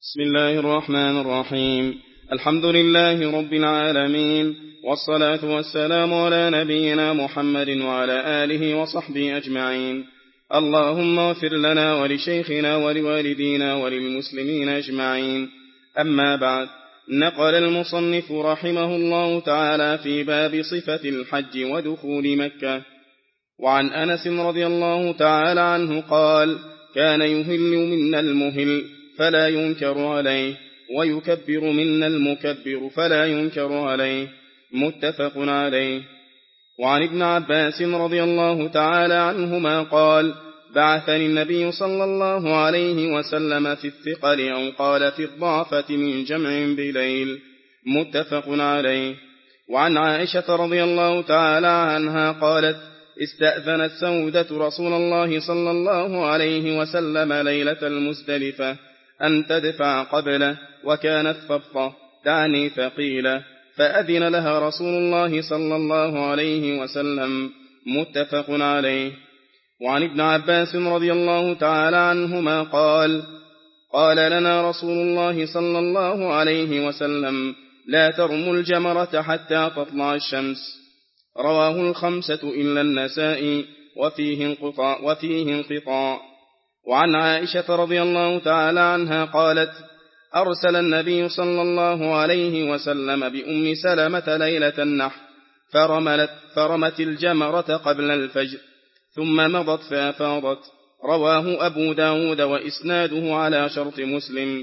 بسم الله الرحمن الرحيم. الحمد لله رب العالمين، والصلاة والسلام على نبينا محمد وعلى آله وصحبه أجمعين. اللهم اغفر لنا ولشيخنا ولوالدينا وللمسلمين أجمعين. أما بعد، نقل المصنف رحمه الله تعالى في باب صفة الحج ودخول مكة. وعن أنس رضي الله تعالى عنه قال: كان يهل منا المهل فلا ينكر عليه، ويكبر منا المكبر فلا ينكر عليه، متفق عليه. وعن ابن عباس رضي الله تعالى عنهما قال: بعثني النبي صلى الله عليه وسلم في الثقل، أو قال في الضعفة، من جمع بليل، متفق عليه. وعن عائشة رضي الله تعالى عنها قالت: استأذنت سودة رسول الله صلى الله عليه وسلم ليلة المزدلفة أن تدفع قبله، وكانت فضة تعني ثقيلة، فأذن لها رسول الله صلى الله عليه وسلم، متفق عليه. وعن ابن عباس رضي الله تعالى عنهما قال: قال لنا رسول الله صلى الله عليه وسلم: لا ترموا الجمرة حتى تطلع الشمس. رواه الخمسة إلا النسائي، وفيه انقطاع. وعن عائشة رضي الله تعالى عنها قالت: أرسل النبي صلى الله عليه وسلم بأم سلمة ليلة النحر، فرمت الجمرة قبل الفجر، ثم مضت فأفاضت. رواه أبو داود، وإسناده على شرط مسلم.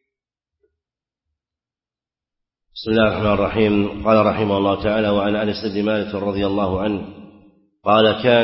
بسم الله الرحمن الرحيم. قال رحمه الله تعالى: وعن أنس بن مالك رضي الله عنه قال: كان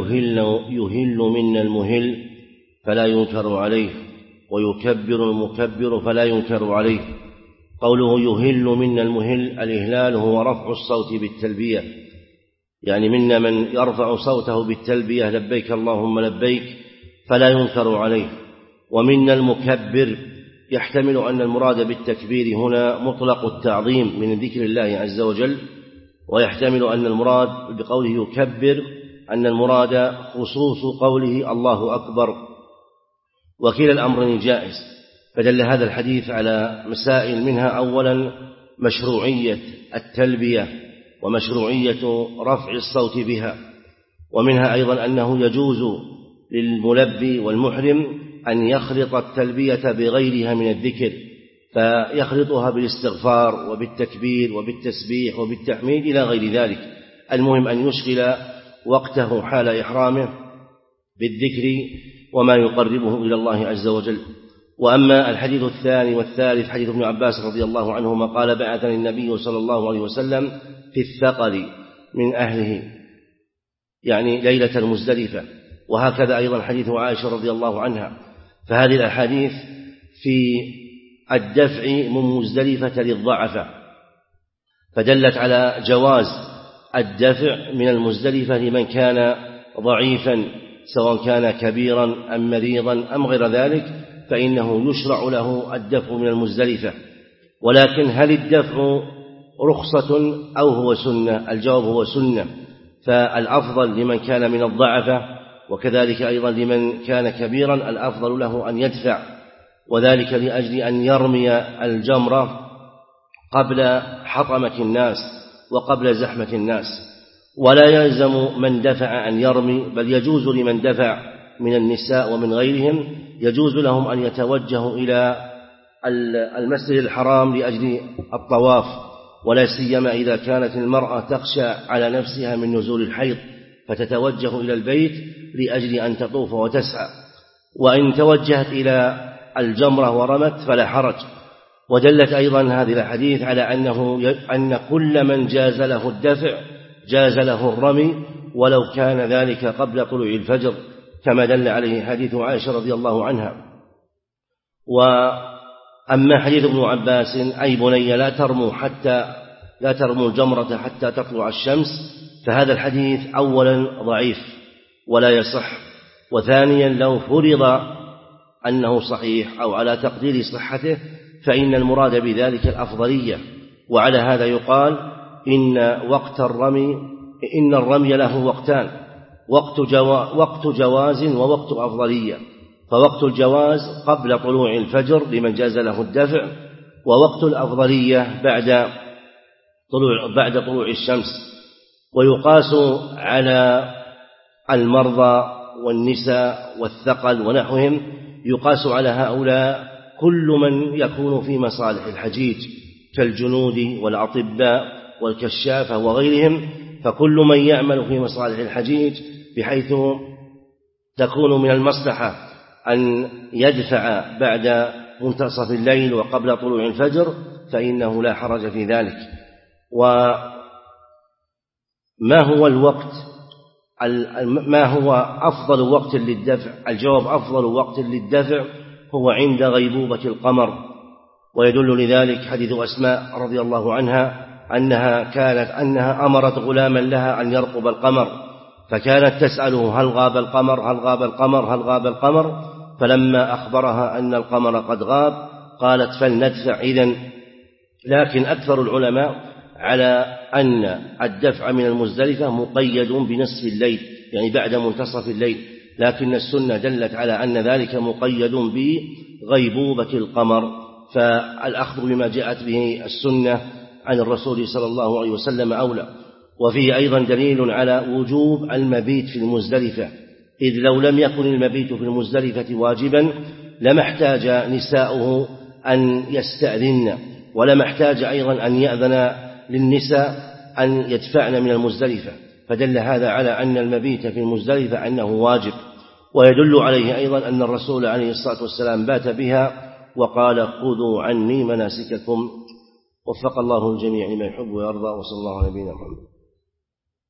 يهل منا المهل فلا ينكر عليه، ويكبر المكبر فلا ينكر عليه. قوله يهل منا المهل، الإهلال هو رفع الصوت بالتلبية، يعني منا من يرفع صوته بالتلبية: لبيك اللهم لبيك، فلا ينكر عليه. ومنا المكبر، يحتمل أن المراد بالتكبير هنا مطلق التعظيم من ذكر الله عز وجل، ويحتمل أن المراد بقوله يكبر أن المراد خصوص قوله الله أكبر، وكلا الأمرين جائز. فدل هذا الحديث على مسائل، منها أولا مشروعية التلبية ومشروعية رفع الصوت بها، ومنها أيضا أنه يجوز للملبي والمحرم أن يخلط التلبية بغيرها من الذكر، فيخلطها بالاستغفار وبالتكبير وبالتسبيح وبالتحميد إلى غير ذلك. المهم أن يشغل وقته حال إحرامه بالذكر وما يقربه إلى الله عز وجل. وأما الحديث الثاني والثالث، حديث ابن عباس رضي الله عنهما قال: بعثني النبي صلى الله عليه وسلم في الثقل من أهله، يعني ليلة المزدلفة. وهكذا أيضا حديث عائشة رضي الله عنها. فهذه الأحاديث في الدفع من مزدلفة للضعفة، فدلت على جواز الدفع من المزدلفة لمن كان ضعيفا، سواء كان كبيرا أم مريضا أم غير ذلك، فإنه يشرع له الدفع من المزدلفة. ولكن هل الدفع رخصة أو هو سنة؟ الجواب هو سنة. فالأفضل لمن كان من الضعفة، وكذلك أيضا لمن كان كبيرا، الأفضل له أن يدفع، وذلك لأجل أن يرمي الجمرة قبل حطمة الناس وقبل زحمة الناس. ولا يلزم من دفع أن يرمي، بل يجوز لمن دفع من النساء ومن غيرهم، يجوز لهم أن يتوجهوا إلى المسجد الحرام لأجل الطواف، ولا سيما إذا كانت المرأة تخشى على نفسها من نزول الحيض، فتتوجه إلى البيت لأجل أن تطوف وتسعى. وإن توجهت إلى الجمرة ورمت فلا حرج. ودلت أيضا هذه الحديث على أن كل من جاز له الدفع جاز له الرمي، ولو كان ذلك قبل طلوع الفجر، كما دل عليه حديث عائشة رضي الله عنها. وأما حديث ابن عباس: أي بني لا ترموا الجمرة حتى تطلع الشمس، فهذا الحديث أولا ضعيف ولا يصح، وثانيا لو فرض أنه صحيح أو على تقدير صحته فإن المراد بذلك الأفضلية. وعلى هذا يقال إن الرمي له وقتان: وقت جواز ووقت أفضلية. فوقت الجواز قبل طلوع الفجر لمن جاز له الدفع، ووقت الأفضلية بعد طلوع الشمس. ويقاس على المرضى والنساء والثقل ونحوهم، يقاس على هؤلاء كل من يكون في مصالح الحجيج كالجنود والأطباء والكشافة وغيرهم، فكل من يعمل في مصالح الحجيج بحيث تكون من المصلحة أن يدفع بعد منتصف الليل وقبل طلوع الفجر فإنه لا حرج في ذلك. وما هو أفضل وقت للدفع؟ الجواب: أفضل وقت للدفع هو عند غيبوبة القمر، ويدل لذلك حديث أسماء رضي الله عنها أنها أمرت غلاما لها أن يرقب القمر، فكانت تسأله: هل غاب القمر؟ هل غاب القمر؟ هل غاب القمر؟ فلما أخبرها أن القمر قد غاب قالت: فلندفع إذن. لكن أكثر العلماء على أن الدفع من المزدلفة مقيد بنصف الليل، يعني بعد منتصف الليل، لكن السنة دلت على أن ذلك مقيد بغيبوبة القمر، فالأخذ بما جاءت به السنة عن الرسول صلى الله عليه وسلم أولى. وفيه أيضا دليل على وجوب المبيت في المزدلفة، إذ لو لم يكن المبيت في المزدلفة واجبا لما احتاج نساؤه أن يستأذن، ولما احتاج أيضا أن يأذن للنساء أن يدفعن من المزدلفة، فدل هذا على أن المبيت في المزدلفة أنه واجب. ويدل عليه أيضا أن الرسول عليه الصلاة والسلام بات بها وقال: خذوا عني مناسككم. وفق الله الجميع لما يحب ويرضى، وصلى الله على نبينا محمد.